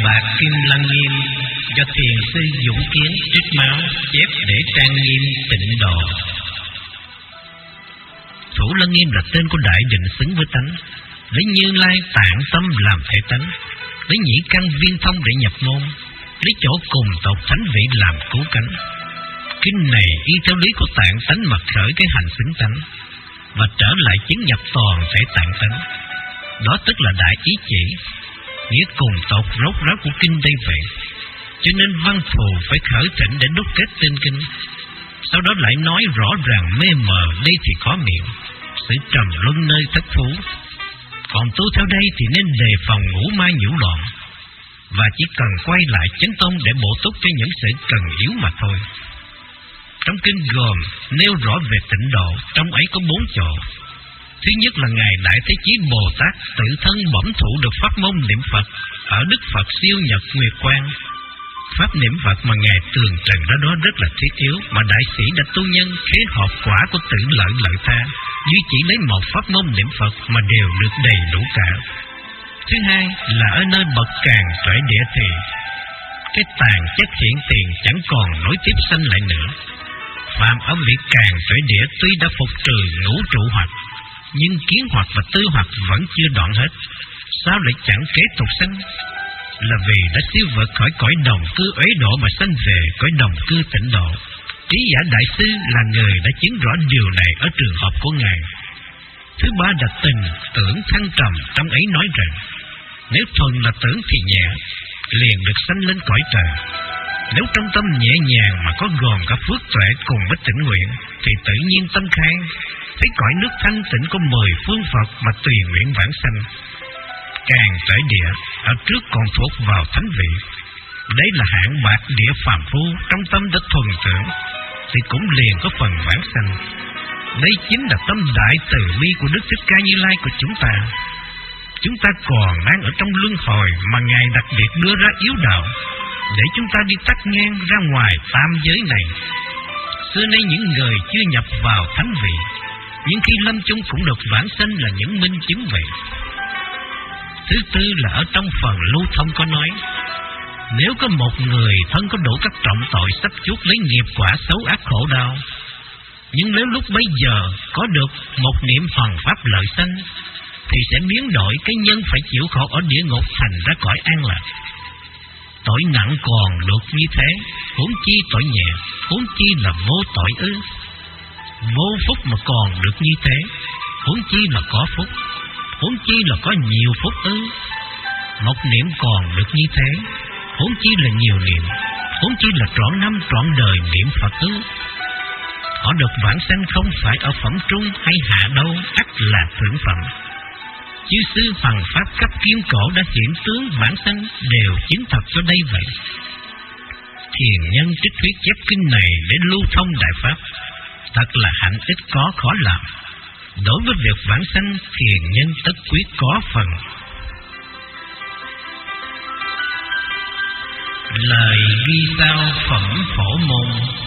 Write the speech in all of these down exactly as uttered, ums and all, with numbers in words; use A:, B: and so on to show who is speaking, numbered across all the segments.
A: bạc Kim Lăng Nghiêm do thiền sư Dũng Kiến trích máu chép để trang nghiêm tịnh độ. Thủ Lăng Nghiêm là tên của đại định xứng với tánh, lấy Như Lai tạng tâm làm thể tánh, lấy nhĩ căn viên thông để nhập môn, lấy chỗ cùng tộc thánh vị làm cứu cánh. Kinh này y theo lý của tạng tánh mà khởi cái hành xứng tánh, và trở lại chứng nhập toàn thể tạng tánh. Đó tức là đại ý chỉ, nghĩa cùng tộc rốt ráo của kinh đây vậy. Cho nên văn thù phải khởi thỉnh để đúc kết tên kinh. Sau đó lại nói rõ ràng mê mờ đây thì khó miệng, sự trầm luân nơi thất thú. Còn tu theo đây thì nên đề phòng ngũ ma nhiễu loạn, và chỉ cần quay lại chánh tông để bổ túc cho những sự cần yếu mà thôi. Trong kinh gồm nêu rõ về tịnh độ, trong ấy có bốn chỗ. Thứ nhất là Ngài Đại Thế Chí Bồ Tát tự thân bẩm thụ được pháp môn niệm Phật ở Đức Phật Siêu Nhật Nguyệt Quang. Pháp niệm Phật mà Ngài tường trần ra đó rất là thiết yếu, mà đại sĩ đã tu nhân khế hợp quả của tự lợi lợi tha, duy chỉ lấy một pháp môn niệm Phật mà đều được đầy đủ cả. Thứ hai là ở nơi bậc càng trải địa thì cái tàn chất hiện tiền chẳng còn nối tiếp sanh lại nữa. Phàm ở vị càng trải địa tuy đã phục trừ ngũ trụ hoặc, nhưng kiến hoặc và tư hoặc vẫn chưa đoạn hết. Sao lại chẳng kế tục sanh? Là vì đã siêu vượt khỏi cõi đồng cư uế độ mà sanh về cõi đồng cư tịnh độ. Trí giả đại sư là người đã chứng rõ điều này ở trường hợp của Ngài. Thứ ba là tình tưởng thăng trầm, trong ấy nói rằng nếu thuần là tưởng thì nhẹ, liền được sanh lên cõi trời. Nếu trong tâm nhẹ nhàng mà có gồm cả phước tuệ cùng với tịnh nguyện, thì tự nhiên tâm khai, thấy cõi nước thanh tịnh có mười phương Phật mà tùy nguyện vãng sanh. Càng trải địa ở trước còn thuộc vào thánh vị, đấy là hạng bạc địa phàm phu trong tâm đã thuần tưởng, thì cũng liền có phần vãng sanh. Đây chính là tâm đại từ bi của Đức Thích Ca Như Lai của chúng ta. Chúng ta còn đang ở trong luân hồi mà Ngài đặc biệt đưa ra yếu đạo, để chúng ta đi tắt ngang ra ngoài tam giới này. Xưa nay những người chưa nhập vào thánh vị, nhưng khi lâm chung cũng được vãng sanh là những minh chứng vậy. Thứ tư là ở trong phần lưu thông có nói, nếu có một người thân có đủ các trọng tội sắp chuốc lấy nghiệp quả xấu ác khổ đau, nhưng nếu lúc bấy giờ có được một niệm hoàn pháp lợi sanh, thì sẽ biến đổi cái nhân phải chịu khổ ở địa ngục thành ra cõi an lạc. Tội nặng còn được như thế, huống chi tội nhẹ, huống chi là vô tội ư? Vô phúc mà còn được như thế, huống chi là có phúc, huống chi là có nhiều phúc ư? Một niệm còn được như thế, huống chi là nhiều niệm, huống chi là trọn năm trọn đời niệm Phật ư? Họ được vãng sanh không phải ở phẩm trung hay hạ đâu, ắt là thượng phẩm. Chư sư Hoàng Pháp cấp kiếm cổ đã hiện tướng vãng sanh đều chứng thật cho đây vậy. Thiền nhân trích thuyết chép kinh này để lưu thông đại pháp, thật là hạnh ích có khó làm. Đối với việc vãng sanh, thiền nhân tất quyết có phần. Lời ghi sao phẩm phổ môn.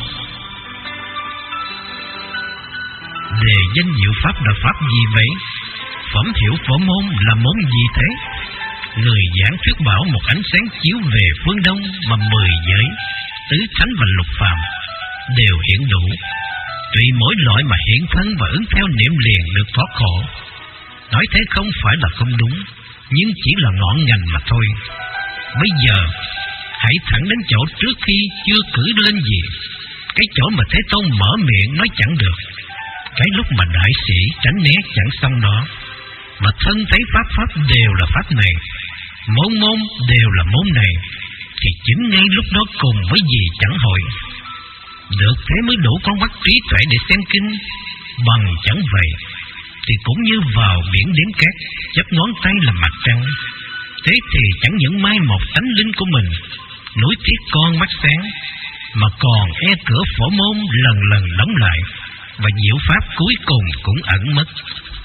A: Đề danh diệu pháp là pháp gì vậy? Phẩm hiệu phổ môn là môn gì thế? Người giảng thuyết bảo một ánh sáng chiếu về phương đông, mà mười giới, tứ thánh và lục phàm đều hiện đủ. Tùy mỗi loại mà hiện thân và ứng theo niệm liền được thoát khổ. Nói thế không phải là không đúng, nhưng chỉ là ngọn ngành mà thôi. Bây giờ hãy thẳng đến chỗ trước khi chưa cử lên gì, cái chỗ mà Thế Tôn mở miệng nói chẳng được, cái lúc mà đại sĩ tránh né chẳng xong đó, mà thân thấy pháp pháp đều là pháp này, môn môn đều là môn này, thì chính ngay lúc đó cùng với gì chẳng hội. Được thế mới đủ con mắt trí tuệ để xem kinh. Bằng chẳng vậy thì cũng như vào biển đếm cát, chớp ngón tay là mặt trăng. Thế thì chẳng những mai một tánh linh của mình, nối tiếc con mắt sáng, mà còn e cửa phổ môn lần lần đóng lại, và diệu pháp cuối cùng cũng ẩn mất.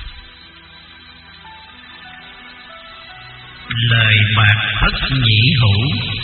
A: Lời bạc thất nhĩ hữu.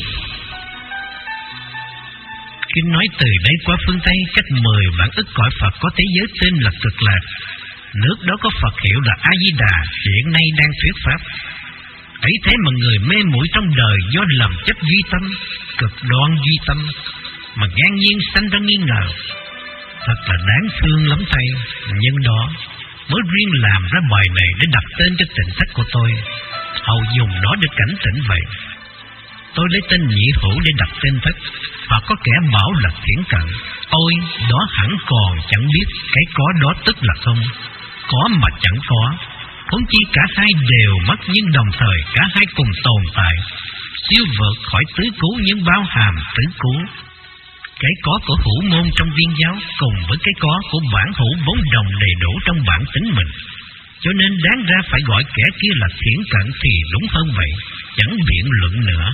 A: Kinh nói từ đây qua phương Tây, cách mười vạn ức cõi Phật có thế giới tên là Cực Lạc. Nước đó có Phật hiệu là A Di Đà, hiện nay đang thuyết pháp. Ấy thế mà người mê muội trong đời do lầm chấp duy tâm, cực đoan duy tâm, mà ngang nhiên sanh ra nghi ngờ. Thật là đáng thương lắm thầy. Nhưng đó mới riêng làm ra bài này để đặt tên cho tịnh thất của tôi, hầu dùng nó để cảnh tỉnh vậy. Tôi lấy tên Nhị Hữu để đặt tên thất, hoặc có kẻ bảo là Thiển Cận. Ôi, đó hẳn còn chẳng biết cái có đó tức là không, có mà chẳng có. Huống chi cả hai đều mất, nhưng đồng thời cả hai cùng tồn tại, siêu vượt khỏi tứ cú nhưng bao hàm tứ cú. Cái có của hữu môn trong viên giáo cùng với cái có của bản hữu vốn đồng đầy đủ trong bản tính mình, cho nên đáng ra phải gọi kẻ kia là Thiển Cận thì đúng hơn vậy, chẳng biện luận nữa.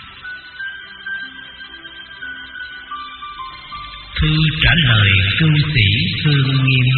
A: Thư trả lời cư sĩ Hương Nghiêm.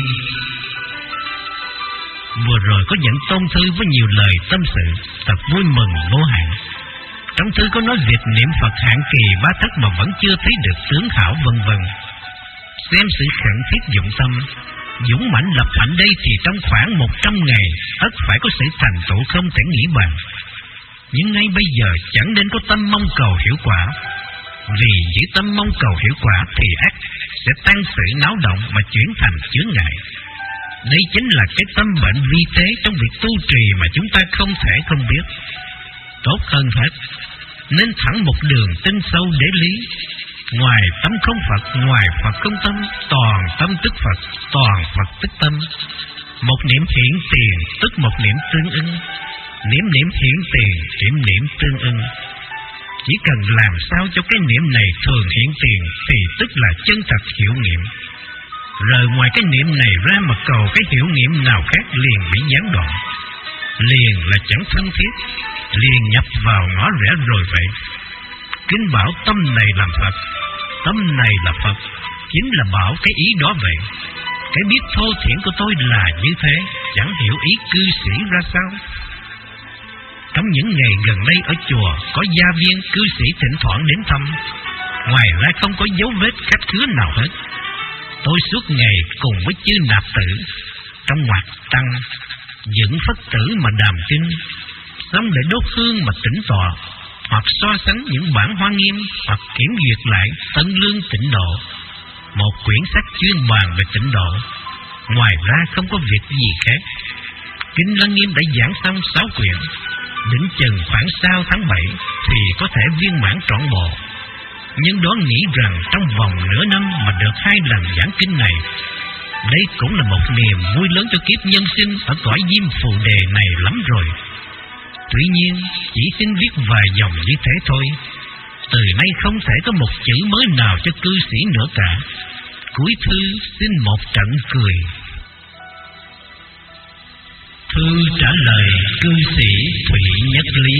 A: Vừa rồi có dẫn tôn thư với nhiều lời tâm sự, thật vui mừng vô hạn. Trong thư có nói việc niệm Phật hạn kỳ ba thất mà vẫn chưa thấy được tướng hảo vân vân. Xem sự khẩn thiết dụng tâm, dũng mãnh lập hạnh đây thì trong khoảng một trăm ngày tất phải có sự thành tựu không thể nghĩ bàn. Nhưng ngay bây giờ chẳng nên có tâm mong cầu hiệu quả, vì giữ tâm mong cầu hiệu quả thì ắt sẽ tăng sự náo động mà chuyển thành chướng ngại. Đây chính là cái tâm bệnh vi tế trong việc tu trì mà chúng ta không thể không biết. Tốt hơn hết, nên thẳng một đường tinh sâu để lý. Ngoài tâm không Phật, ngoài Phật không tâm, toàn tâm tức Phật, toàn Phật tức tâm. Một niệm hiện tiền tức một niệm tương ưng, niệm niệm hiện tiền, niệm niệm tương ưng. Chỉ cần làm sao cho cái niệm này thường hiện tiền thì tức là chân thật hiểu nghiệm. Rời ngoài cái niệm này ra mà cầu cái hiểu nghiệm nào khác liền bị gián đoạn. Liền là chẳng thân thiết, liền nhập vào ngõ rẽ rồi vậy. Kinh bảo tâm này làm Phật, tâm này là Phật, chính là bảo cái ý đó vậy. Cái biết thô thiển của tôi là như thế, chẳng hiểu ý cư sĩ ra sao. Trong những ngày gần đây ở chùa có gia viên cư sĩ thỉnh thoảng đến thăm, ngoài ra không có dấu vết khách khứa nào hết. Tôi suốt ngày cùng với chư nạp tử trong ngoặc tăng dựng Phật tử mà đàm kinh, xong để đốt hương mà tĩnh tọa, hoặc so sánh những bản Hoa Nghiêm, hoặc kiểm duyệt lại Tân Lương Tịnh Độ, một quyển sách chuyên bàn về tịnh độ. Ngoài ra không có việc gì khác. Kinh Lăng Nghiêm đã giảng xong sáu quyển, đỉnh chừng khoảng sau tháng bảy thì có thể viên mãn trọn bộ. Nhưng đó nghĩ rằng trong vòng nửa năm mà được hai lần giảng kinh này, đây cũng là một niềm vui lớn cho kiếp nhân sinh ở cõi diêm phù đề này lắm rồi. Tuy nhiên, chỉ xin viết vài dòng như thế thôi. Từ nay không thể có một chữ mới nào cho cư sĩ nữa cả. Cuối thư xin một trận cười. Thư trả lời cư sĩ Thụy Nhất Lý.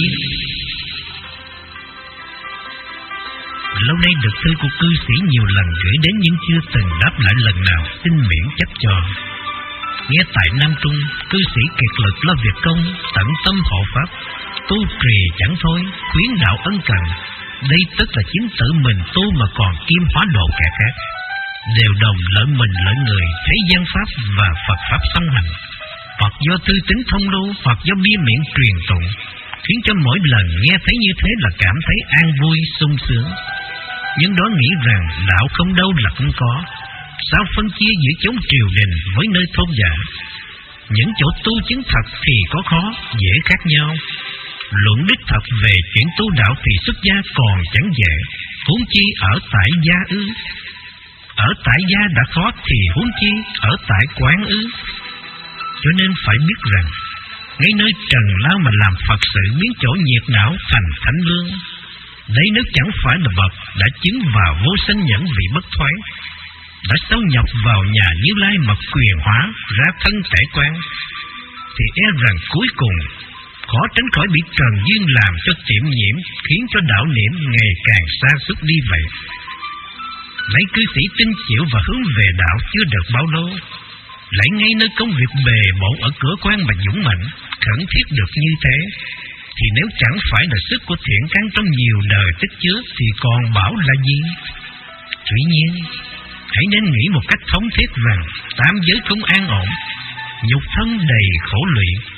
A: Lâu nay được thư của cư sĩ nhiều lần gửi đến nhưng chưa từng đáp lại lần nào, xin miễn chấp cho. Nghe tại Nam Trung, cư sĩ kiệt lực lo việc công, tận tâm hộ pháp, tu trì chẳng thôi, khuyến đạo ân cần. Đây tức là chính tự mình tu mà còn kim hóa độ kẻ khác. Đều đồng lợi mình lợi người, thấy gian pháp và Phật pháp song hành. Hoặc do tư tính thông lưu, hoặc do bia miệng truyền tụng, khiến cho mỗi lần nghe thấy như thế là cảm thấy an vui, sung sướng. Nhưng đó nghĩ rằng đạo không đâu là không có. Sao phân chia giữa chốn triều đình với nơi thôn giả? Những chỗ tu chứng thật thì có khó, dễ khác nhau. Luận đích thật về chuyện tu đạo thì xuất gia còn chẳng dễ, huống chi ở tại gia ư? Ở tại gia đã khó thì huống chi ở tại quán ư? Cho nên phải biết rằng, ngay nơi trần lao mà làm Phật sự biến chỗ nhiệt não thành thánh lương. Đấy nếu chẳng phải là bậc đã chứng vào vô sanh nhẫn vị bất thoái, đã sâu nhập vào nhà Như Lai mà quyền hóa ra thân thể quan, thì e rằng cuối cùng khó tránh khỏi bị trần duyên làm cho tiệm nhiễm, khiến cho đạo niệm ngày càng xa suốt đi vậy. Lấy cư sĩ tin chịu và hướng về đạo chưa được bao lâu, lại ngay nơi công việc bề bộn ở cửa quan mà dũng mạnh, khẩn thiết được như thế, thì nếu chẳng phải là sức của thiện căn trong nhiều đời tích chứa thì còn bảo là gì? Tuy nhiên, hãy nên nghĩ một cách thống thiết rằng tam giới không an ổn, nhục thân đầy khổ lụy,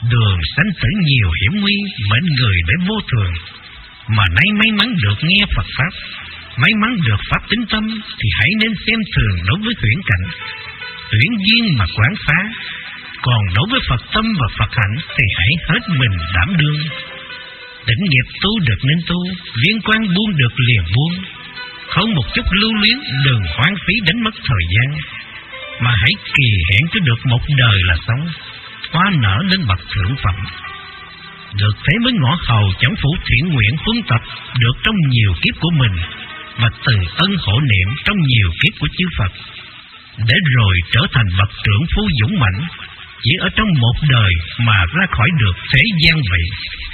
A: Đường sanh tử nhiều hiểm nguy, mệnh người để vô thường. Mà nay may mắn được nghe Phật Pháp, may mắn được Pháp tính tâm, thì hãy nên xem thường đối với huyễn cảnh, huyễn duyên mà quán phá. Còn đối với Phật tâm và Phật hạnh thì hãy hết mình đảm đương. Tĩnh nghiệp tu được nên tu, liên quan buông được liền buông. Không một chút lưu luyến, đừng hoang phí đánh mất thời gian, mà hãy kỳ hẹn cho được một đời là sống, hoa nở lên bậc thượng phẩm. Được thế mới ngõ hầu chẳng phủ thiện nguyện phương tập được trong nhiều kiếp của mình, và từ ân hộ niệm trong nhiều kiếp của chư Phật, để rồi trở thành bậc trưởng phu dũng mạnh, chỉ ở trong một đời mà ra khỏi được thế gian vậy.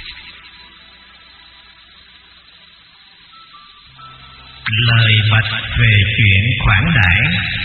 A: Lời bạch về chuyện khoản đãi.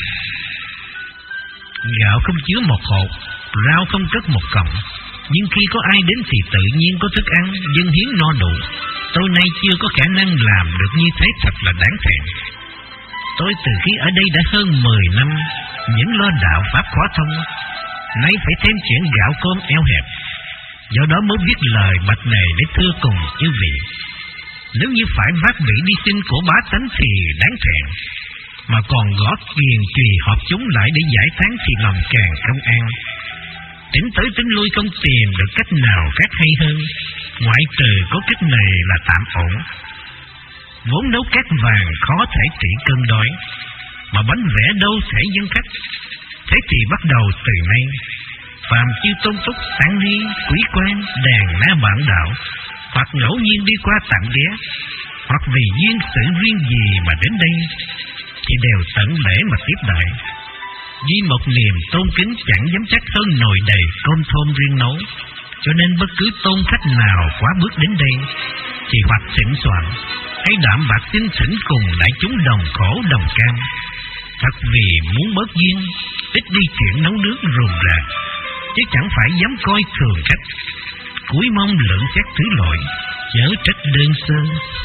A: Gạo không chứa một hột, rau không cất một cọng, nhưng khi có ai đến thì tự nhiên có thức ăn, dâng hiến no đủ. Tôi nay chưa có khả năng làm được như thế, thật là đáng thẹn. Tôi từ khi ở đây đã hơn mười năm, những lo đạo pháp khóa thông, nay phải thêm chuyện gạo cơm eo hẹp, do đó mới viết lời bạch này để thưa cùng chư vị. Nếu như phải vác bị đi xin của bá tánh thì đáng thẹn, mà còn gõ kiền trì họp chúng lại để giải tán thì lòng càng không an. Tính tới tính lui không tìm được cách nào khác hay hơn, ngoại trừ có cách này là tạm ổn. Vốn nấu cát vàng khó thể trị cơn đói, mà bánh vẽ đâu thể dân khách. Thế thì bắt đầu từ nay, phàm chư tôn túc tán ni, quý quan, đàn na bạn đạo, hoặc ngẫu nhiên đi qua tạm ghé, hoặc vì duyên sự duyên gì mà đến đây, thì đều tận lễ mà tiếp đãi. Duy một niềm tôn kính chẳng dám chắc hơn nồi đầy cơm thơm riêng nấu, cho nên bất cứ tôn khách nào quá bước đến đây, thì hoặc thỉnh soạn, hay đạm bạc xin thỉnh cùng đại chúng đồng khổ đồng cam. Thật vì muốn bớt duyên, ít đi chuyện nấu nước rườm rà, chứ chẳng phải dám coi thường khách. Cúi mong lượng xét thứ lỗi, chớ trách đơn sơ.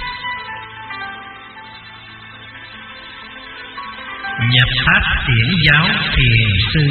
A: Nhập pháp tiễn giáo thiền sư.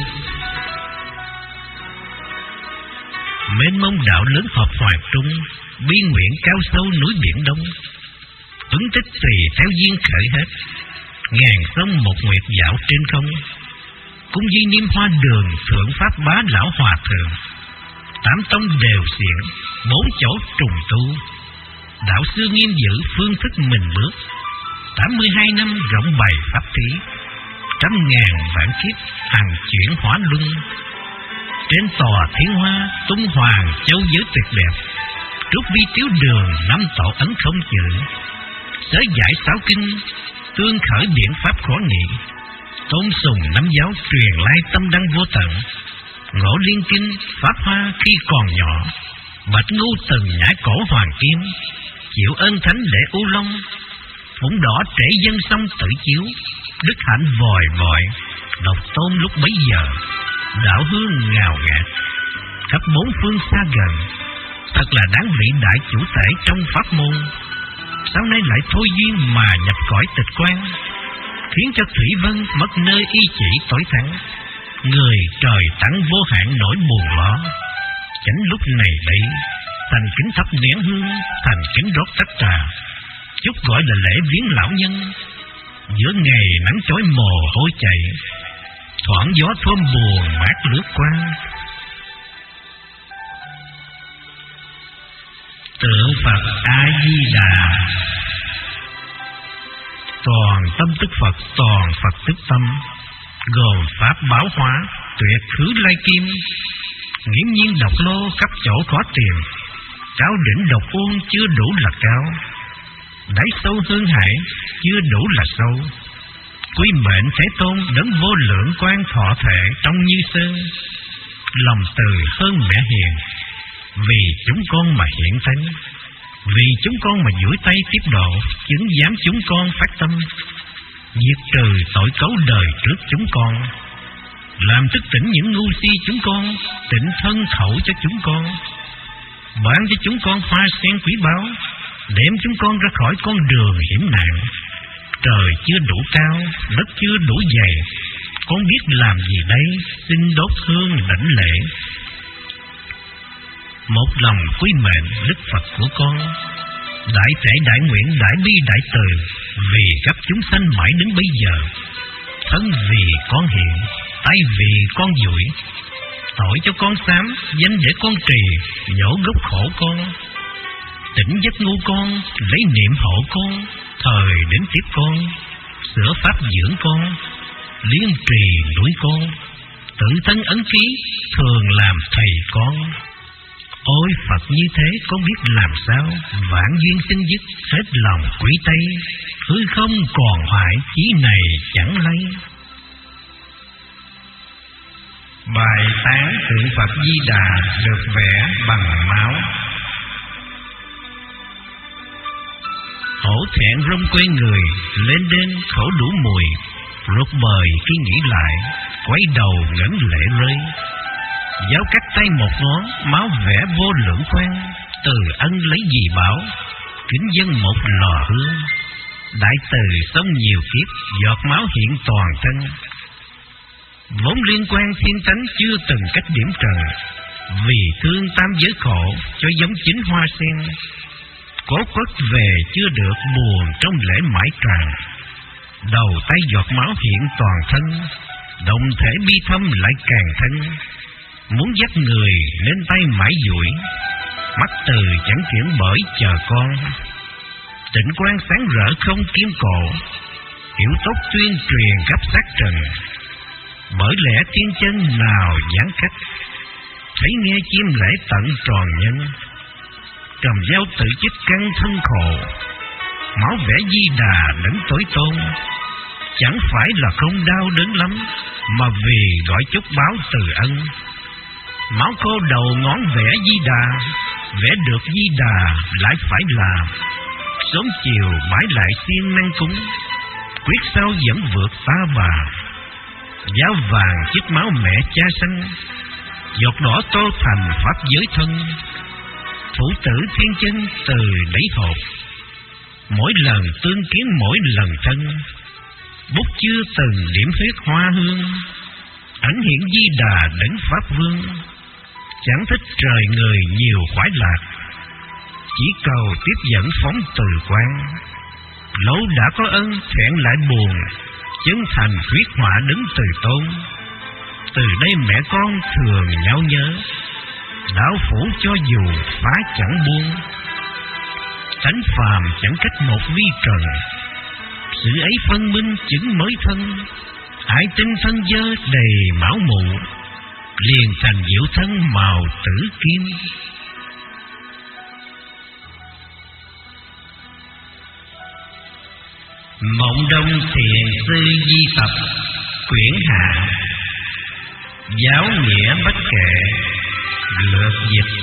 A: Mênh mông đạo lớn hợp hòa trung, bi nguyện cao sâu núi biển đông. Ứng tích tùy theo duyên khởi hết, ngàn sông một nguyệt dạo trên không. Cũng duy niêm hoa đường thượng pháp bá lão hòa thượng. Tám tông đều xiển, bốn chỗ trùng tu. Đạo xưa nghiêm giữ phương thức mình bước. Tám mươi hai năm rộng bày pháp thí, trăm ngàn vạn kiếp hàng chuyển hóa luân. Trên tòa thiên hoa tung hoàng châu giới tuyệt đẹp, trước vi tiếu đường năm tổ ấn không chữ. Giới giải sáu kinh, tương khởi biện pháp khó nghị. Tôn sùng năm giáo truyền lai tâm đăng vô tận. Ngộ liên kinh pháp hoa khi còn nhỏ, bạch ngu từng nhãi cổ hoàng kim. Chịu ơn thánh để u long, phụng đỏ trễ dân sông tự chiếu. Đức hạnh vòi vọi, độc tôn lúc bấy giờ. Đạo hương ngào ngạt, khắp bốn phương xa gần. Thật là đáng vị đại chủ tể trong pháp môn. Sau nay lại thôi duyên mà nhập cõi tịch quan, khiến cho Thủy Vân mất nơi y chỉ tối thắng. Người trời tặng vô hạn nỗi buồn lo. Chánh lúc này đây, thành kính thắp nén hương, thành kính rót tách trà, chút gọi là lễ viếng lão nhân. Giữa ngày nắng chói mồ hôi chạy, thoảng gió thơm buồn mát lướt qua. Tượng Phật A Di Đà. Toàn tâm tức Phật, toàn Phật tức tâm, gồm pháp bảo hóa, tuyệt khứ lai kim. Nghiễm nhiên độc lô khắp chỗ khó tìm, cao đỉnh độc uông chưa đủ là cao, đáy sâu hương hải chưa đủ là sâu. Quý mệnh Thế Tôn đấng vô lượng quan thọ thể trong như sơn. Lòng từ hơn mẹ hiền, vì chúng con mà hiện thánh, vì chúng con mà duỗi tay tiếp độ, chứng giám chúng con phát tâm, diệt trừ tội cấu đời trước chúng con, làm thức tỉnh những ngu si chúng con, tỉnh thân khẩu cho chúng con, ban cho chúng con hoa sen quý báu, đem chúng con ra khỏi con đường hiểm nạn. Trời chưa đủ cao, đất chưa đủ dày, con biết làm gì đây, xin đốt hương đảnh lễ. một lòng quý mệnh Đức Phật của con, đại thể đại nguyện đại bi đại từ, vì khắp chúng sanh mãi đến bây giờ. Thân vì con hiện, tay vì con duỗi, tội cho con xám, danh để con trì, nhổ gốc khổ con. Tỉnh giấc ngu con, lấy niệm hộ con, thời đến tiếp con, sửa pháp dưỡng con, liên trì nuôi con, tự thân ấn ký, thường làm thầy con. Ôi Phật như thế con biết làm sao, vạn duyên sinh dứt, hết lòng quý tây, hư không còn hoại, chí này chẳng lấy.
B: Bài tán tượng Phật Di Đà được vẽ bằng máu.
A: Hổ thẹn rong quê người, lên đên khổ đủ mùi, ruột bời khi nghĩ lại, quay đầu ngẩng lệ rơi. Giáo cắt tay một ngón, máu vẽ vô lượng quan, từ ân lấy gì bảo, kính dân một lò hương. Đại từ sống nhiều kiếp, giọt máu hiện toàn thân. Vốn liên quan thiên tánh chưa từng cách điểm trần, vì thương tam giới khổ cho giống chính hoa sen. Cố quất về chưa được, buồn trong lễ mãi tràn. Đầu tay giọt máu hiện toàn thân, đồng thể bi thâm lại càng thân. Muốn dắt người lên tay mãi duỗi, mắt từ chẳng chuyển bởi chờ con. Tịnh quan sáng rỡ không kiếm cổ, hiểu tốt tuyên truyền khắp sát trần. Bởi lẽ tiên chân nào giảng cách, thấy nghe chim lễ tận tròn nhân. Cầm dao tự chích căng thân khổ, máu vẽ Di Đà đấng tối tôn. Chẳng phải là không đau đớn lắm, mà vì gọi chúc báo từ ân. Máu khô đầu ngón vẽ Di Đà, vẽ được Di Đà lại phải làm. Sớm chiều mãi lại siêng năng cúng, quyết sao vẫn vượt ta bà. Giáo vàng chiếc máu mẹ cha sanh, giọt đỏ tô thành pháp giới thân. Thủ tử thiên chân từ lấy hộp, mỗi lần tương kiến mỗi lần thân. Bút chưa từng điểm huyết hoa hương, ảnh hiện Di Đà đấng pháp vương. Chẳng thích trời người nhiều khoái lạc, chỉ cầu tiếp dẫn phóng từ quan. Lâu đã có ân thẹn lại buồn, chân thành huyết họa đứng từ tôn. Từ đây mẹ con thường nhau nhớ, đạo phủ cho dù phá chẳng buông. Tánh phàm chẳng cách một vi trần, sự ấy phân minh chứng mới thân. Ai tin thân dơ đầy máu mụ, liền thành diệu thân màu tử kim.
B: Mộng Đông Thiền Sư Di Tập quyển hạ, giáo nghĩa bất kệ lược dịch.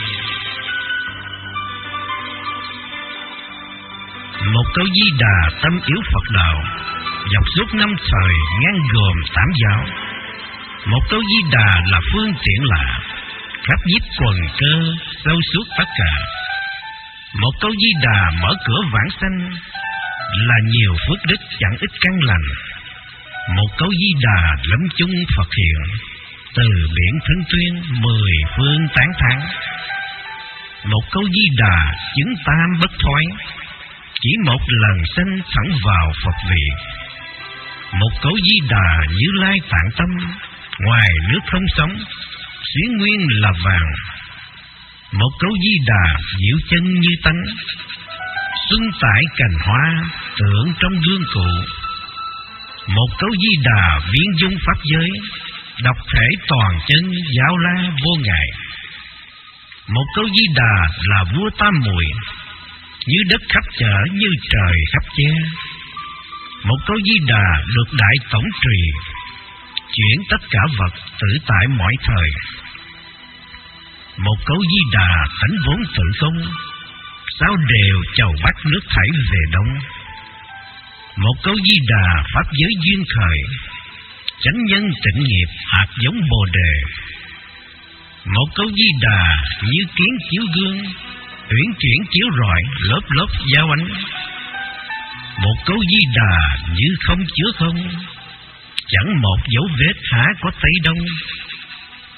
A: Một câu Di Đà tâm yếu Phật đạo, dọc suốt năm thời ngang gồm tám giáo. Một câu Di Đà là phương tiện lạ, khắp nhiếp quần cơ sâu suốt tất cả. Một câu Di Đà mở cửa vãng sanh, là nhiều phước đức chẳng ít căn lành. Một câu Di Đà lâm chung Phật hiện, từ biển thân tuyên mười phương tán thán. Một câu Di Đà chứng tam bất thoái, chỉ một lần sanh thẳng vào Phật vị. Một câu Di Đà Như Lai tạng tâm, ngoài nước không sống, xuyến nguyên là vàng. Một câu Di Đà diệu chân như tánh, xuân tại cành hoa tưởng trong gương cụ. Một câu Di Đà viên dung pháp giới, độc thể toàn chân giáo la vô ngại. Một câu Di Đà là vua tam muội, như đất khắp chở như trời khắp che. Một câu Di Đà được đại tổng trì, chuyển tất cả vật tự tại mọi thời. Một câu Di Đà tánh vốn tự không, sao đều chầu bắt nước thảy về đông. Một câu Di Đà pháp giới duyên khởi, chánh nhân tịnh nghiệp hạt giống bồ đề. Một câu Di Đà như kiến chiếu gương, uyển chuyển chiếu rọi lớp lớp giao ánh. Một câu Di Đà như không chứa không, chẳng một dấu vết há có Tây Đông.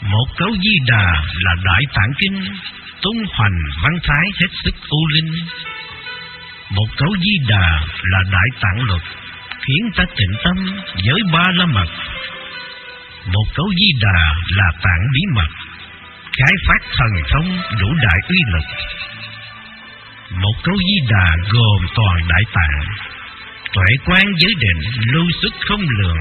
A: Một cấu Di Đà là Đại Tạng Kinh, tung hoành văn thái hết sức u linh. Một cấu Di Đà là Đại Tạng Luật, khiến ta tịnh tâm với ba la mật. Một cấu Di Đà là tạng bí mật, khai phát thần thông đủ đại uy lực. Một cấu Di Đà gồm toàn đại tạng, tuệ quán giới định lưu xuất không lường.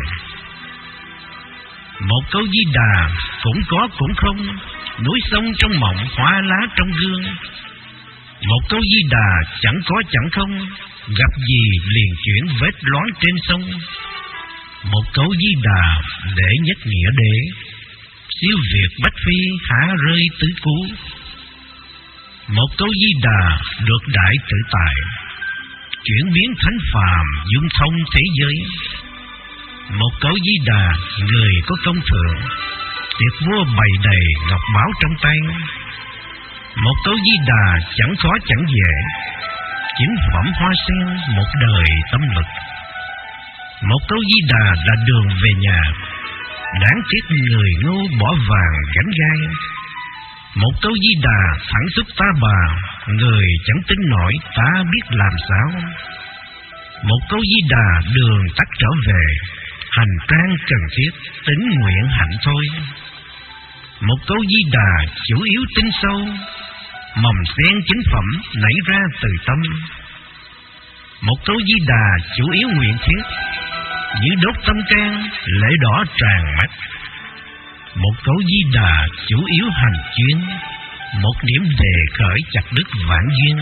A: Một cấu Di Đà cũng có cũng không, núi sông trong mộng, hoa lá trong gương. Một cấu Di Đà chẳng có chẳng không, gặp gì liền chuyển vết loáng trên sông. Một cấu Di Đà để nhất nghĩa đế, siêu việt bách phi há rơi tứ cú. Một cấu Di Đà được đại tự tại, chuyển biến thánh phàm dung thông thế giới. Một cấu Di Đà người có công thượng, tiệc vua bày đầy ngọc bảo trong tay. Một cấu Di Đà chẳng khó chẳng dễ, chính phẩm hoa sen một đời tâm lực. Một cấu Di Đà là đường về nhà, đáng tiếc người ngô bỏ vàng gánh gai. Một cấu Di Đà thẳng xúc ta bà, người chẳng tin nổi ta biết làm sao. Một cấu Di Đà đường tắt trở về, hành trang cần thiết tính nguyện hạnh thôi. Một cấu Di Đà chủ yếu tinh sâu, mầm sen chính phẩm nảy ra từ tâm. Một cấu Di Đà chủ yếu nguyện thiết, như đốt tâm can lễ đỏ tràn mắt. Một cấu Di Đà chủ yếu hành chuyên, một điểm đề khởi chặt đứt vạn duyên.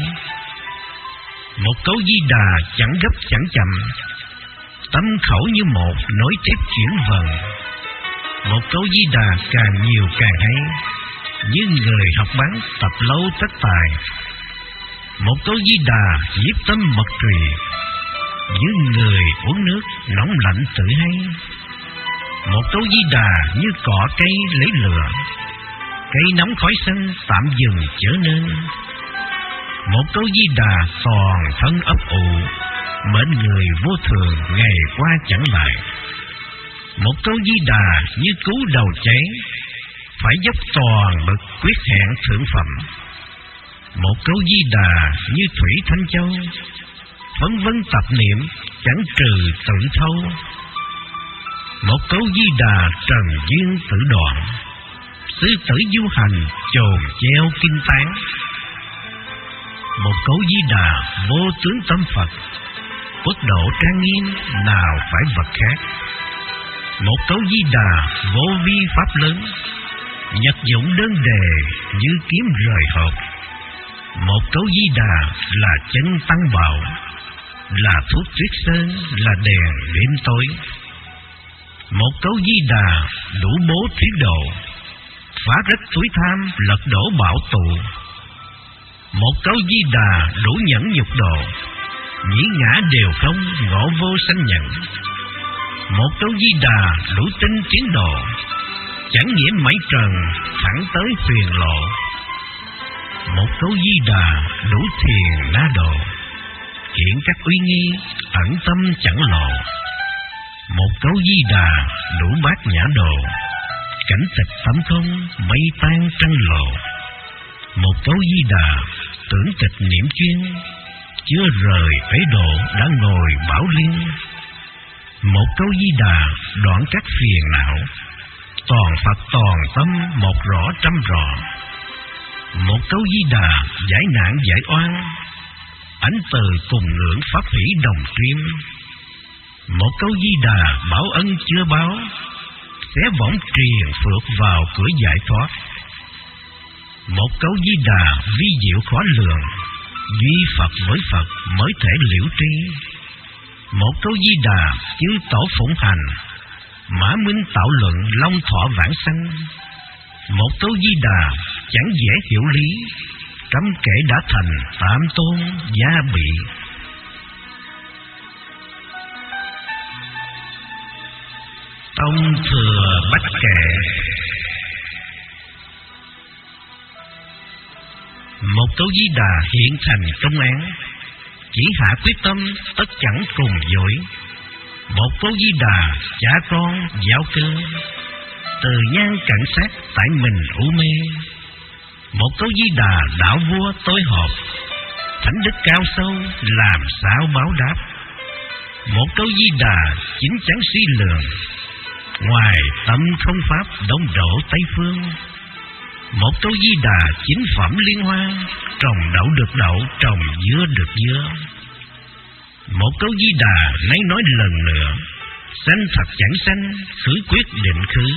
A: Một cấu Di Đà chẳng gấp chẳng chậm, tâm khẩu như một nối tiếp chuyển vần. Một cấu Di Đà càng nhiều càng hay, như người học bắn tập lâu tất tài. Một cấu Di Đà nhiếp tâm mật trì, như người uống nước nóng lạnh tự hay. Một cấu Di Đà như cỏ cây lấy lửa, cây nóng khói xanh tạm dừng trở nên. Một cấu Di Đà toàn thân ấp ủ, mệnh người vô thường ngày qua chẳng lại. Một cấu Di Đà như cứu đầu cháy, phải dốc toàn bực quyết hẹn thượng phẩm. Một cấu Di Đà như thủy thanh châu, phấn vấn tập niệm chẳng trừ tự thâu. Một cấu Di Đà trần duyên tự đoạn, sư tử du hành chồn treo kinh tán. Một cấu Di Đà vô tướng tâm Phật, quốc độ trang nghiêm nào phải vật khác. Một cấu Di Đà vô vi pháp lớn, nhật dụng đơn đề như kiếm rời hộp. Một cấu Di Đà là chân tăng bảo, là thuốc tuyết sơn, là đèn đêm tối. Một cấu Di Đà đủ bố thí độ, phá rách túi tham lật đổ bảo tụ. Một cấu Di Đà đủ nhẫn nhục độ, nhĩ ngã đều không ngộ vô sanh nhận. Một cấu Di Đà đủ tinh tiến độ, chẳng nhiễm mảy trần thẳng tới huyền lộ. Một cấu Di Đà đủ thiền na độ, hiện các uy nghi ẩn tâm chẳng lộ. Một cấu Di Đà đủ bát nhã độ, cảnh tịch tấm không mây tan trăng lộ. Một cấu Di Đà tưởng tịch niệm chuyên, chưa rời ấy độ đã ngồi bảo liên. Một cấu Di Đà đoạn các phiền não, toàn Phật toàn tâm một rõ trăm rõ. Một cấu Di Đà giải nạn giải oan, ánh từ cùng ngưỡng pháp hỷ đồng triêm. Một cấu Di Đà báo ân chưa báo, xé võng triền phượt vào cửa giải thoát. Một cấu Di Đà vi diệu khó lường, duy Phật với Phật mới thể liễu tri. Một cấu Di Đà chư tổ phụng hành, mã minh tạo luận long thọ vãng sanh. Một cấu Di Đà chẳng dễ hiểu lý, cấm kể đã thành tam tôn gia bị. Tông thừa bách kệ. Một cấu Di Đà hiện thành công án, chỉ hạ quyết tâm tất chẳng cùng dối. Một cấu Di Đà cha con giáo cơ, từ nhan cận sát tại mình u mê. Một câu Di Đà đạo vua tối họp, thánh đức cao sâu làm sao báo đáp. Một câu Di Đà chính chắn suy lường, ngoài tâm không pháp đông đổ Tây phương. Một câu Di Đà chính phẩm liên hoa, trồng đậu được đậu, trồng dưa được dưa. Một câu Di Đà nấy nói lần nữa, sanh thật chẳng sanh, khứ quyết định khứ.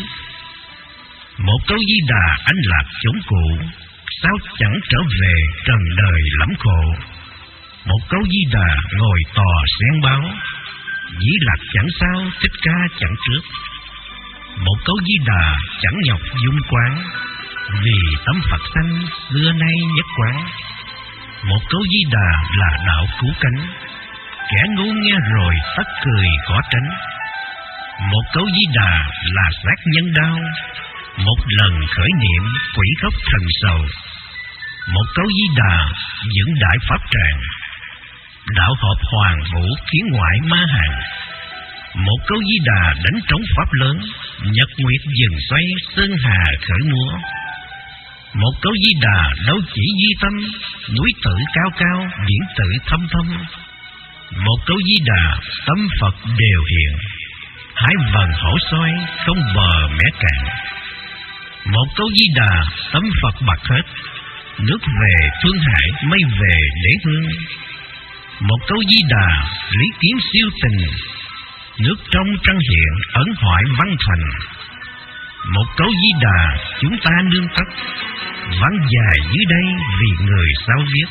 A: Một câu Di Đà anh lạc chốn cũ, sao chẳng trở về trần đời lắm khổ. Một câu Di Đà ngồi tòa sen báo, dĩ lạc chẳng sao, Thích Ca chẳng trước. Một câu Di Đà chẳng nhọc dung quán, vì tấm Phật sanh xưa nay nhất quán. Một câu Di Đà là đạo cứu cánh, kẻ ngu nghe rồi tất cười khó tránh. Một câu Di Đà là sát nhân đau, một lần khởi niệm quỷ khóc thần sầu. Một câu Di Đà dưỡng đại pháp tràng, đạo hợp hoàng vũ khiến ngoại ma hàng. Một câu Di Đà đánh trống pháp lớn, nhật nguyệt dừng xoay sơn hà khởi múa. Một câu Di Đà đâu chỉ duy tâm, núi tự cao cao biển tự thâm thâm. Một câu Di Đà tâm Phật đều hiện, hải vần hổ soi không bờ mé cạn. Một câu Di Đà tấm Phật bạc hết, nước về Thương Hải mây về để hương. Một câu Di Đà lý kiến siêu tình, nước trong trăng hiện ẩn hoại văn thành. Một câu Di Đà chúng ta nương tất, văn dài dưới đây vì người sao viết.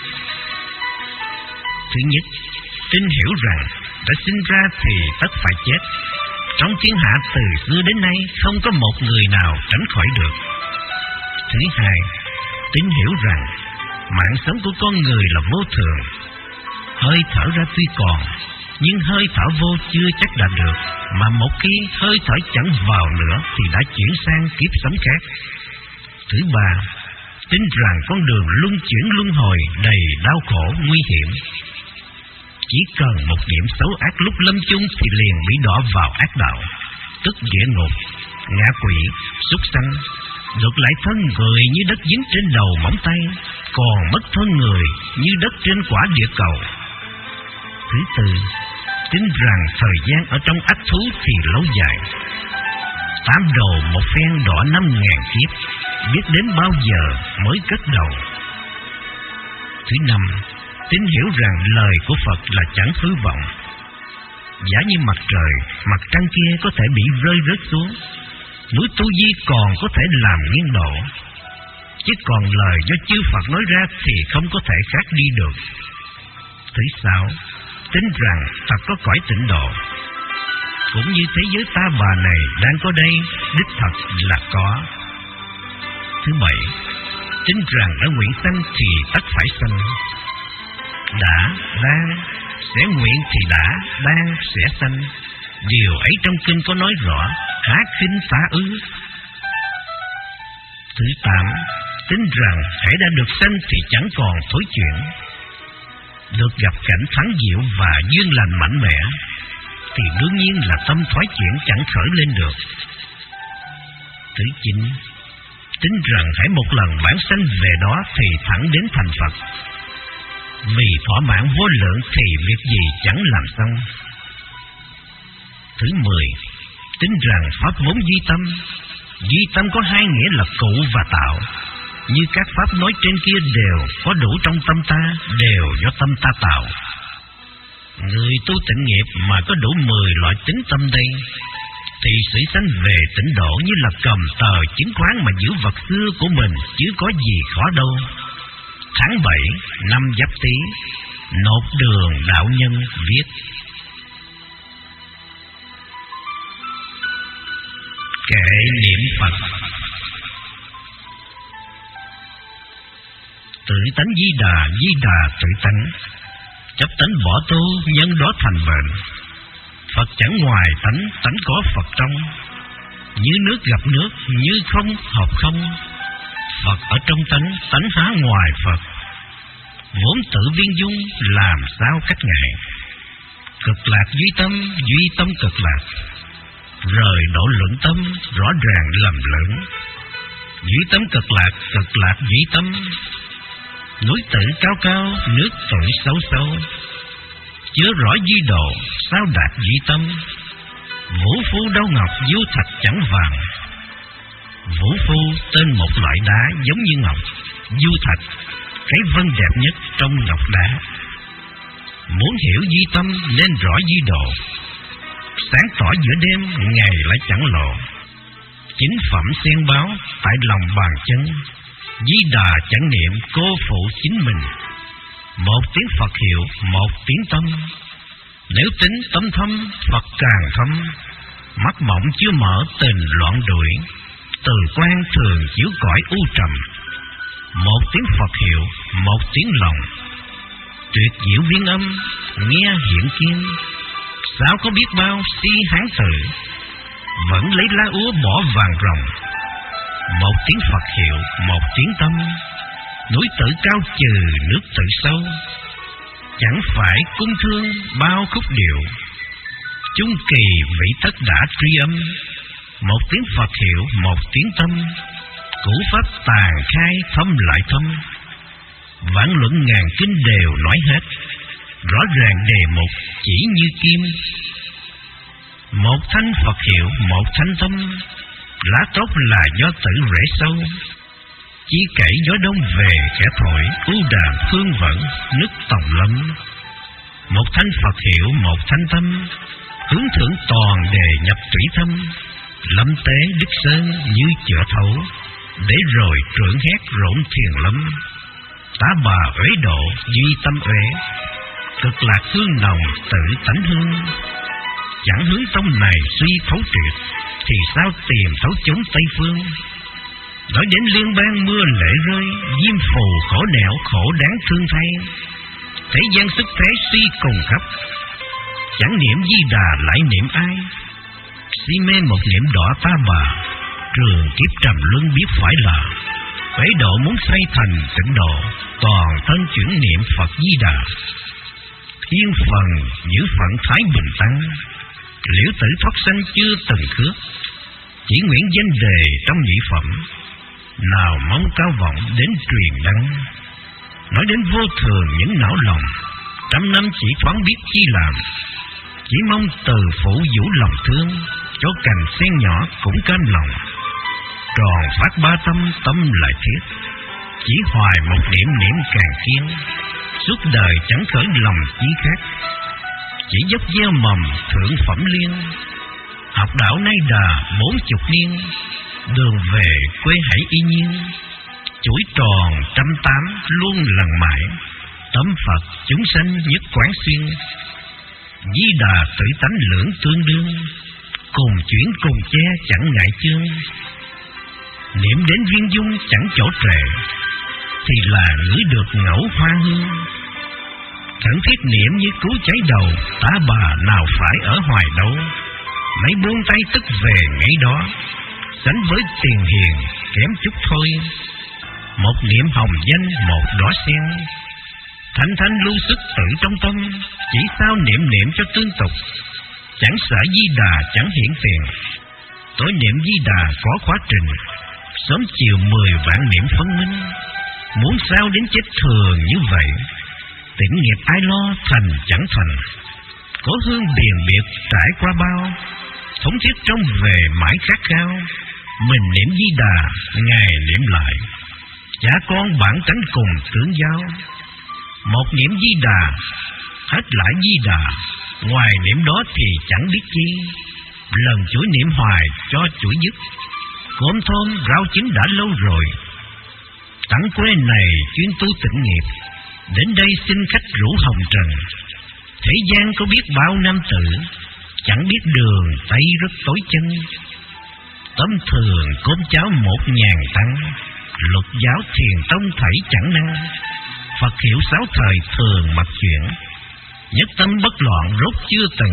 A: Thứ nhất, tin hiểu rằng đã sinh ra thì tất phải chết. Trong thiên hạ từ xưa đến nay không có một người nào tránh khỏi được. Thứ hai, tin hiểu rằng mạng sống của con người là vô thường. Hơi thở ra tuy còn, nhưng hơi thở vô chưa chắc đã được, mà một khi hơi thở chẳng vào nữa thì đã chuyển sang kiếp sống khác. Thứ ba, tin rằng con đường luân chuyển luân hồi đầy đau khổ nguy hiểm. Chỉ cần một điểm xấu ác lúc lâm chung thì liền bị đọa vào ác đạo, tức địa ngục, ngạ quỷ, súc sanh, được lại thân người như đất dính trên đầu móng tay, còn mất thân người như đất trên quả địa cầu. Thứ tư, tin rằng thời gian ở trong ách thú thì lâu dài. Tám đầu một phen đỏ năm ngàn kiếp, biết đến bao giờ mới cất đầu. Thứ năm, tin hiểu rằng lời của Phật là chẳng hư vọng. Giả như mặt trời, mặt trăng kia có thể bị rơi rớt xuống, núi Tu Di còn có thể làm nghiêng đổ, chứ còn lời do chư Phật nói ra thì không có thể khác đi được. Thứ sáu, tin rằng Phật có cõi tịnh độ, cũng như thế giới ta bà này đang có đây, đích thật là có. Thứ bảy, tin rằng đã nguyện sanh thì tất phải sanh. Đã, đang, sẽ nguyện thì đã, đang, sẽ sanh. Điều ấy trong kinh có nói rõ, há khinh tả ư. Thứ tám, tin rằng hãy đã được sanh thì chẳng còn thối chuyển, được gặp cảnh thắng diệu và duyên lành mạnh mẽ, thì đương nhiên là tâm thoái chuyển chẳng khởi lên được. Thứ chín, tin rằng hãy một lần bản sanh về đó thì thẳng đến thành Phật. Vì thỏa mãn vô lượng thì việc gì chẳng làm xong. Thứ mười, tin rằng pháp vốn duy tâm. Duy tâm có hai nghĩa là cụ và tạo. Như các pháp nói trên kia đều có đủ trong tâm ta, đều do tâm ta tạo. Người tu tịnh nghiệp mà có đủ mười loại tính tâm đây, thì sự sanh về tịnh độ như là cầm tờ chứng khoán mà giữ vật xưa của mình, chứ có gì khó đâu. Tháng bảy năm Giáp Tý, nộp đường đạo nhân viết. Kệ niệm Phật. Tự tánh Di Đà, Di Đà tự tánh, chấp tánh bỏ tu, nhân đó thành bệnh. Phật chẳng ngoài tánh, tánh có Phật trong. Như nước gặp nước, như không hợp không. Phật ở trong tánh, tánh há ngoài Phật. Vốn tự viên dung, làm sao cách ngại. Cực lạc duy tâm, duy tâm cực lạc. rời độ luận tâm, rõ ràng lầm lẫn. Duy tâm cực lạc, cực lạc duy tâm. Núi tử cao cao, nước tội sâu sâu. Chứa rõ duy độ, sao đạt duy tâm. Vũ phu đâu ngọc, vô thạch chẳng vàng. Vũ phu tên một loại đá giống như ngọc. Du thạch, cái vân đẹp nhất trong ngọc đá. Muốn hiểu duy tâm nên rõ duy độ. Sáng tỏ giữa đêm, ngày lại chẳng lộ. Chính phẩm xen báo tại lòng bàn chân. Di đà chẳng niệm cô phụ chính mình. Một tiếng Phật hiệu, một tiếng tâm. Nếu tính tâm thâm, Phật càng thâm. Mắt mộng chưa mở, tình loạn đuổi. Từ quan thường chiếu cõi u trầm. Một tiếng Phật hiệu, một tiếng lòng. Tuyệt diệu viên âm, nghe hiện kim. Sao có biết bao si hán tử, vẫn lấy lá úa bỏ vàng rồng. Một tiếng Phật hiệu, một tiếng tâm. Núi tử cao trừ, nước tử sâu. Chẳng phải cung thương bao khúc điệu. Chung kỳ vị thất đã tri âm. Một tiếng Phật hiệu, một tiếng tâm. Cũ pháp tàn khai, thâm lại thâm. Vạn luận ngàn kinh đều nói hết. Rõ ràng đề mục chỉ như kim. Một thanh Phật hiệu, một thanh tâm. Lá tốt là do tử rễ sâu. Chỉ cậy gió đông về kẻ thổi. U đàm phương vận, nước tòng lâm. Một thanh Phật hiệu, một thanh tâm. Hướng thượng toàn đề nhập thủy thâm. Lâm tế Đức Sơn như chữa thấu. Để rồi trưởng hét rộn thiền lâm. Tá bà uế độ, duy tâm uế. Cực lạc hương nồng tự tánh hương. Chẳng hướng tông này suy thấu triệt, thì sao tìm thấu chốn Tây Phương. Nói đến liên bang mưa lệ rơi. Diêm phù khổ nẻo, khổ đáng thương thay. Thế gian sức thế suy cùng khắp. Chẳng niệm Di Đà lại niệm ai. Si mê một niệm đỏ ta bà. Trường kiếp trầm luân biết phải là. Quế độ muốn xây thành tịnh độ. Toàn thân chuyển niệm Phật Di Đà. Thiên phần giữ phận thái bình tăng. Liễu tử thoát sanh chưa từng khước. Chỉ nguyện danh đề trong nhị phẩm. Nào mong cao vọng đến truyền đăng. Nói đến vô thường những não lòng. Trăm năm chỉ thoáng biết chi làm. Chỉ mong từ phủ vũ lòng thương. Cho cành sen nhỏ cũng cam lòng. Tròn phát ba tâm, tâm lại thiết. Chỉ hoài một điểm niệm càng kiên. Suốt đời chẳng khởi lòng chí khác. Chỉ dốc gieo mầm thượng phẩm liên. Học đạo nay đà bốn chục niên. Đường về quê hãy y nhiên. Chuỗi tròn trăm tám luôn lần mãi. Tấm Phật chúng sanh nhất quán xuyên. Di đà tự tánh lưỡng tương đương. Cùng chuyển cùng che chẳng ngại chương. Niệm đến viên dung chẳng chỗ trệ. Thì là ngửi được ngẫu hoa hương. Khẩn thiết niệm như cứu cháy đầu. Tá bà nào phải ở hoài đâu. Mấy buông tay tức về ngay đó. Sánh với tiền hiền kém chút thôi. Một niệm hồng danh một đóa sen. Thanh thanh lưu sức tự trong tâm. Chỉ sao niệm niệm cho tương tục. Chẳng sợ Di Đà chẳng hiển tiền. Tối niệm Di Đà có khóa trình. Sớm chiều mười vạn niệm phân minh. Muốn sao đến chết thường như vậy. Tĩnh nghiệp ai lo thành chẳng thành. Có hương biền biệt trải qua bao. Thống thiết trong về mãi khát khao. Mình niệm Di Đà, Ngài niệm lại. Cha con bản tánh cùng tương giao. Một niệm Di Đà, hết lại Di Đà. Ngoài niệm đó thì chẳng biết chi. Lần chuỗi niệm hoài cho chuỗi dứt. Cốm thơm rau chín đã lâu rồi. Tặng quê này chuyên tu tịnh nghiệp. Đến đây xin khách rủ hồng trần. Thế gian có biết bao nam tử. Chẳng biết đường Tây rất tối chân. Tấm thường cơm cháo một nhàn tăng. Luật giáo thiền tông thảy chẳng năng. Phật hiệu sáu thời thường mặc chuyển. Nhất tâm bất loạn rốt chưa từng.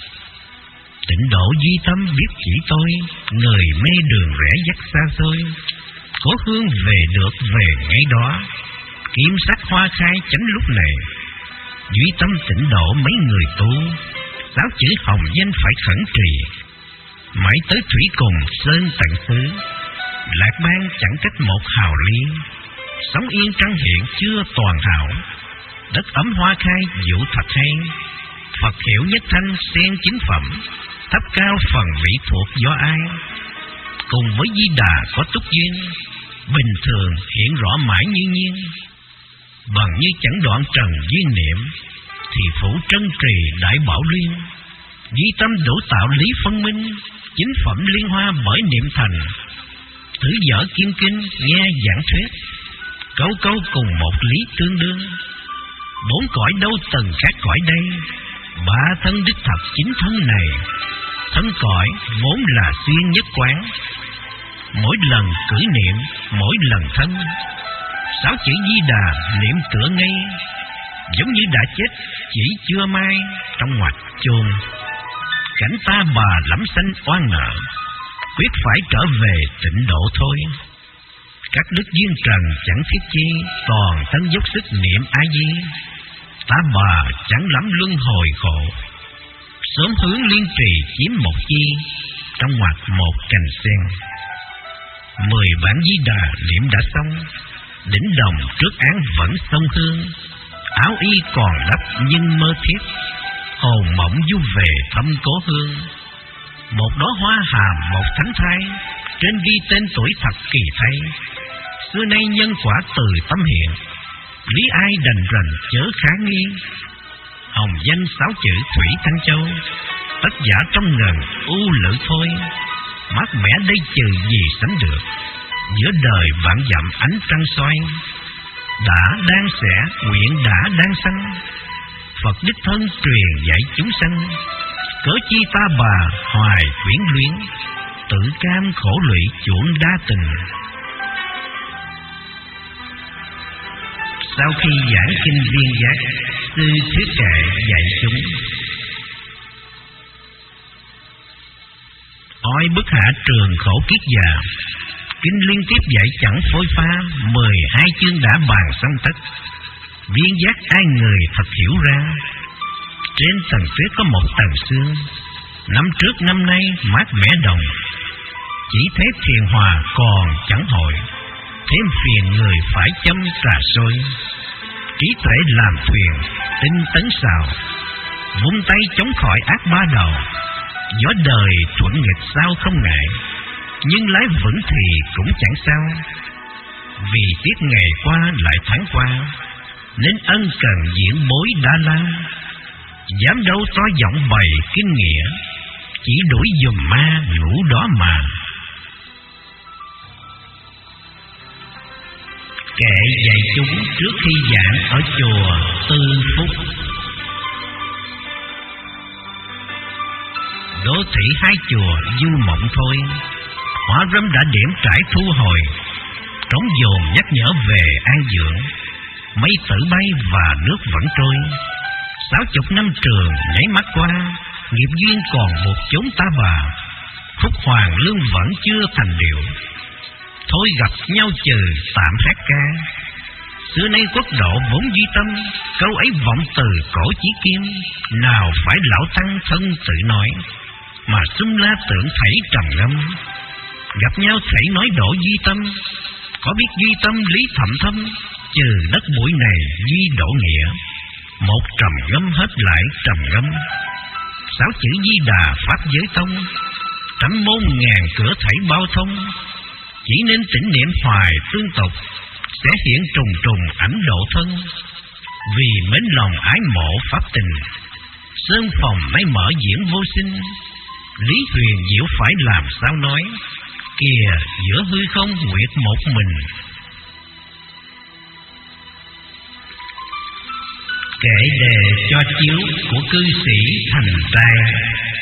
A: Tịnh độ duy tâm biết chỉ tôi. Người mê đường rẽ dắt xa xôi. Có hương về được về ngay đó. Kim sắc hoa khai chánh lúc này. Duy tâm tịnh độ mấy người tu. Sáu chữ hồng danh phải khẩn trì. mãi tới thủy cùng sơn tận xứ. Lạc Bang chẳng cách một hào ly, sống yên trăng hiện chưa toàn hảo. Đất ấm hoa khai vũ thật hay, Phật hiểu nhất thanh xen chính phẩm, thấp cao phần vị thuộc do ai. Cùng với Di Đà có túc duyên, bình thường hiện rõ mãi như nhiên. Bằng như chẳng đoạn trần duyên niệm, thì phủ trân trì đại bảo liên. Duy tâm đủ tạo lý phân minh, chính phẩm liên hoa bởi niệm thành. Thử dở kim kinh nghe giảng thuyết, câu câu cùng một lý tương đương. Bốn cõi đâu từng khác cõi đây, ba thân đích thật chính thân này. Thân cõi vốn là xuyên nhất quán, mỗi lần cử niệm mỗi lần thân. Sáu chữ Di Đà niệm tựa ngay, giống như đã chết chỉ chưa mai trong ngoặt chôn. Cảnh ta bà lắm sanh oan nợ, quyết phải trở về tịnh độ thôi. Các đức duyên trần chẳng thiết chi, toàn thân dốc sức niệm A Di. Ta bà chẳng lắm luân hồi khổ, sớm hướng liên trì chiếm một chi, trong ngoặt một cành sen. Mười bản Di Đà niệm đã xong, đỉnh đồng trước án vẫn sông hương. Áo y còn đắp nhưng mơ thiết, hồn mộng du về thăm cố hương. Một đóa hoa hàm một thánh thai, trên ghi tên tuổi thật kỳ thay. Xưa nay nhân quả từ tâm hiện, lý ai đành rành chớ khá nghi. Hồng danh sáu chữ Thủy Thanh Châu, tất giả trong ngần u lự thôi. Mát mẻ đây trừ gì sánh được, giữa đời vạn dặm ánh trăng soi. Đã đang sẽ nguyện đã đang sanh, Phật đích thân truyền dạy chúng sanh. Cớ chi ta bà hoài quyến luyến, tự cam khổ lụy chuộng đa tình. Sau khi giảng kinh viên giác, sư thuyết kệ dạy chúng: Ôi bức hạ trường khổ kiết già, kinh liên tiếp dạy chẳng phôi pha. Mười hai chương đã bàn xong tất, viên giác ai người thật hiểu ra. Trên tầng tuyết có một tầng sương, năm trước năm nay mát mẻ đồng. Chỉ thế thiền hòa còn chẳng hội, thêm phiền người phải châm trà sôi. Trí tuệ làm thuyền, tinh tấn xào, vung tay chống khỏi ác ba đầu. Gió đời thuận nghịch sao không ngại, nhưng lái vững thì cũng chẳng sao. Vì tiếc ngày qua lại tháng qua, nên ân cần diễn bối đã la. Dám đâu to giọng bày kinh nghĩa, chỉ đuổi dùm ma ngủ đó mà. Kệ dạy chúng trước khi giảng ở chùa Tư Phúc. Đô thị hai chùa du mộng thôi, hóa râm đã điểm trải thu hồi. Trống dồn nhắc nhở về an dưỡng, mây tử bay và nước vẫn trôi. Sáu chục năm trường nháy mắt qua, nghiệp duyên còn một chốn ta bà. Phúc hoàng lương vẫn chưa thành điệu, thôi gặp nhau trừ tạm hát ca. Xưa nay quốc độ vốn duy tâm, câu ấy vọng từ cổ chí kim. Nào phải lão tăng thân tự nói, mà xung la tưởng thảy trầm ngâm. Gặp nhau thảy nói độ duy tâm, có biết duy tâm lý thậm thâm. Trừ đất bụi này duy độ nghĩa, một trầm ngâm hết lại trầm ngâm. Sáu chữ Di Đà pháp giới tông, trăm môn ngàn cửa thảy bao thông. Chỉ nên tĩnh niệm hoài tương tục, sẽ hiện trùng trùng ảnh độ thân. Vì mến lòng ái mộ pháp tình, sơn phòng nay mở diễn vô sinh. Lý huyền diệu phải làm sao nói, kìa giữa hư không nguyệt một mình. Kệ đề cho chiếu của cư sĩ Thành Trai.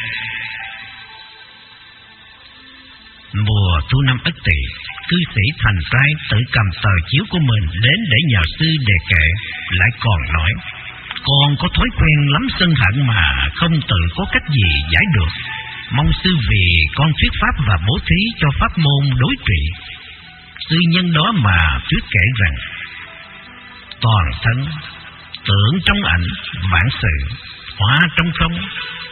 A: Mùa thu năm Ất Tỵ, cư sĩ Thành Trai tự cầm tờ chiếu của mình đến để nhờ sư đề kệ. Lại còn nói, con có thói quen lắm sân hận mà không tự có cách gì giải được. Mong sư vì con thuyết pháp và bố thí cho pháp môn đối trị. Sư nhân đó mà thuyết kể rằng, toàn thân tưởng trong ảnh vạn sự, hóa trong không.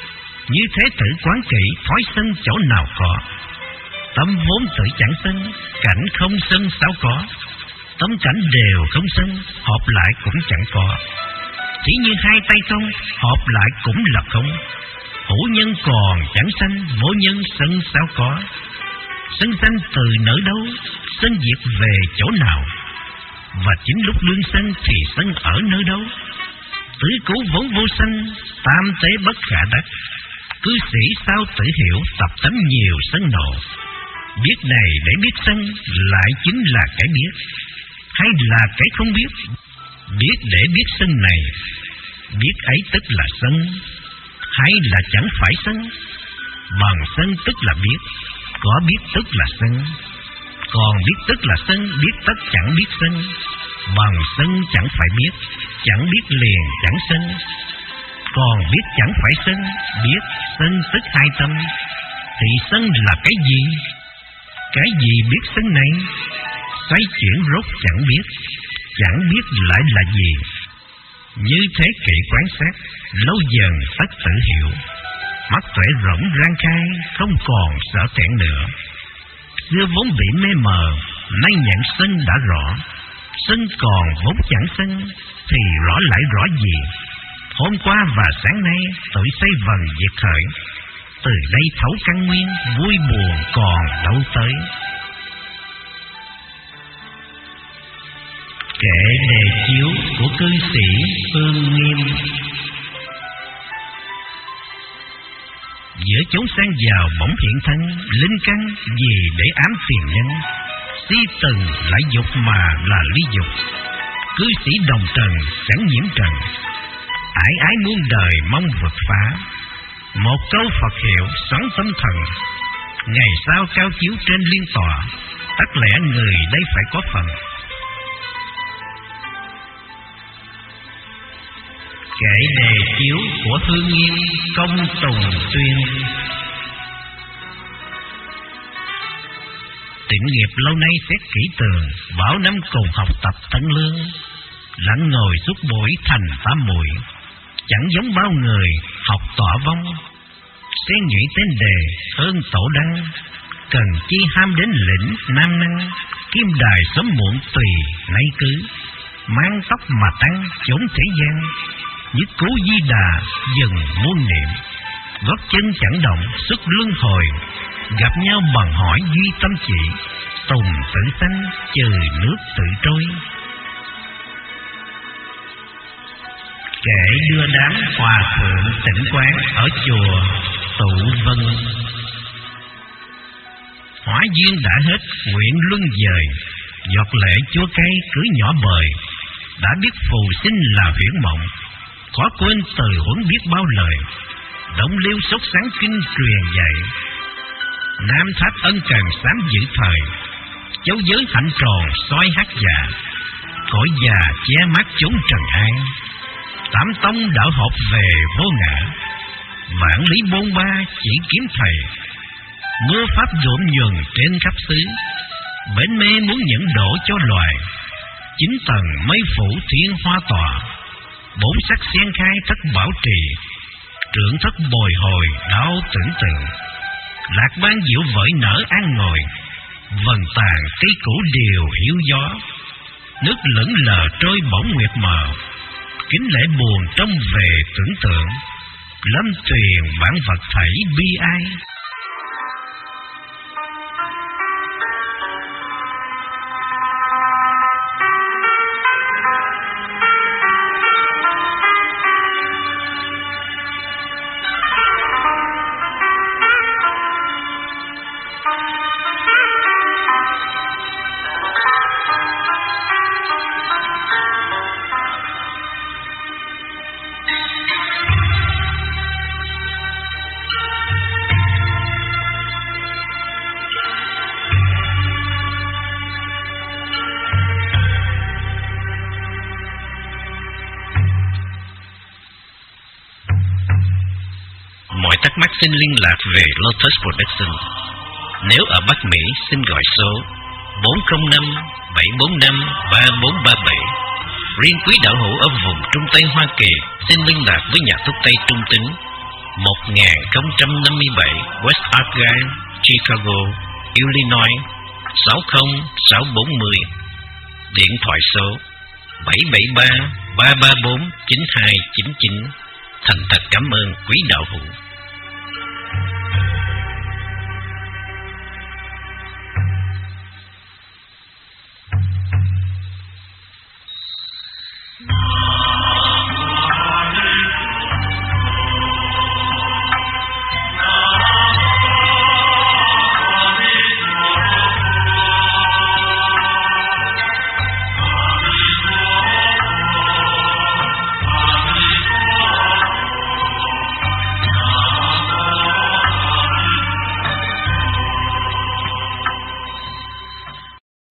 A: Như thế tự quán kỹ thói sân chỗ nào có. Tâm vốn tự chẳng sân, cảnh không sân sao có. Tâm cảnh đều không sân, hợp lại cũng chẳng có. Chỉ như hai tay không, hợp lại cũng là không. Hữu nhân còn chẳng sanh, vô nhân sân sao có. Sân sanh từ nơi đâu, sân diệt về chỗ nào. Và chính lúc đương sân thì sân ở nơi đâu. Tứ cấu vốn vô sanh, tam tế bất khả đắc. Cư sĩ sao tự hiểu, tập tánh nhiều sân nộ. Biết này để biết sân, lại chính là cái biết. Hay là cái không biết? Biết để biết sân này, biết ấy tức là sân. Hay là chẳng phải sân? Bằng sân tức là biết, có biết tức là sân. Còn biết tức là sân, biết tất chẳng biết sân. Bằng sân chẳng phải biết, chẳng biết liền chẳng sân. Còn biết chẳng phải sân, biết sân tức hai tâm. Thì sân là cái gì? Cái gì biết sân này? Xoay chuyển rốt chẳng biết, chẳng biết lại là gì. Như thế kỹ quan sát, lâu dần tất tự hiểu. Mắt tuệ rộng rang khai, không còn sợ kẹn nữa. Xưa vốn bị mê mờ, nay nhận sân đã rõ. Sân còn vốn chẳng sân, thì rõ lại rõ gì? Hôm qua và sáng nay, tự xây vần diệt khởi. Từ đây thấu căn nguyên, vui buồn còn đâu tới. Kệ đề chiếu của cư sĩ Phương Nghiêm. Giữa chốn sang giàu bỗng hiện thân, linh căn gì để ám tiền nhân. Si từng lại dục mà là ly dục. Cư sĩ đồng trần chẳng nhiễm trần. Ải ái muôn đời mong vượt phá. Một câu Phật hiệu xoắn tâm thần. Ngày sau cao chiếu trên liên tòa, tất lẽ người đây phải có phần. Kệ đề chiếu của Hương Nghiêm Công Tùng Tuyên. Tịnh nghiệp lâu nay xét kỹ tường, bảo năm cùng học tập tận lương. Lặng ngồi suốt buổi thành tám muội, chẳng giống bao người học tọa vong. Xen nhụy tên đề hơn tổ đăng, cần chi ham đến lĩnh nam năng. Kim đài sớm muộn tùy nay cứ, mang tóc mà tăng chốn thế gian. Nhất cú di đà dần muôn niệm, gót chân chẳng động xuất luân hồi. Gặp nhau bằng hỏi duy tâm chỉ, tùng tự sanh trừ nước tự trôi. Kể đưa đám hòa thượng tĩnh quán ở chùa Tụ Vân. Hóa duyên đã hết nguyện luân dời, giọt lệ chúa cây cứ nhỏ bời. Đã biết phù sinh là huyễn mộng, khó quên từ huấn biết bao lời. Động liêu sốt sáng kinh truyền dạy, Nam Tháp ân cần sám giữ thời. Châu giới hạnh tròn soi hát già, cõi già che mắt chốn trần an. Tám tông đạo họp về vô ngã, vạn lý bôn ba chỉ kiếm thầy. Mưa pháp nhuộm nhuần trên khắp xứ, bến mê muốn những đổ cho loài. Chín tầng mây phủ thiên hoa tòa, bốn sắc xen khai thất bảo trì. Trưởng thất bồi hồi đau tưởng tượng, lạc ban diệu vợi nở an ngồi. Vần tàn cây cũ điều hiu gió, nước lững lờ trôi bỗng nguyệt mờ. Kính lễ buồn trông về tưởng tượng, lâm tuyền bản vật thảy bi ai.
B: Thắc mắc xin liên lạc về Lotus Production. Nếu ở Bắc Mỹ xin gọi số bốn không năm bảy bốn năm ba bốn ba bảy. Riêng quý đạo hữu ở vùng Trung Tây Hoa Kỳ xin liên lạc với nhà thuốc Tây Trung Tính
A: một nghìn không trăm năm mươi bảy West Argyle, Chicago, Illinois sáu không sáu bốn không. Điện thoại số bảy bảy ba ba ba bốn chín hai chín chín. Thành thật cảm ơn quý đạo hữu.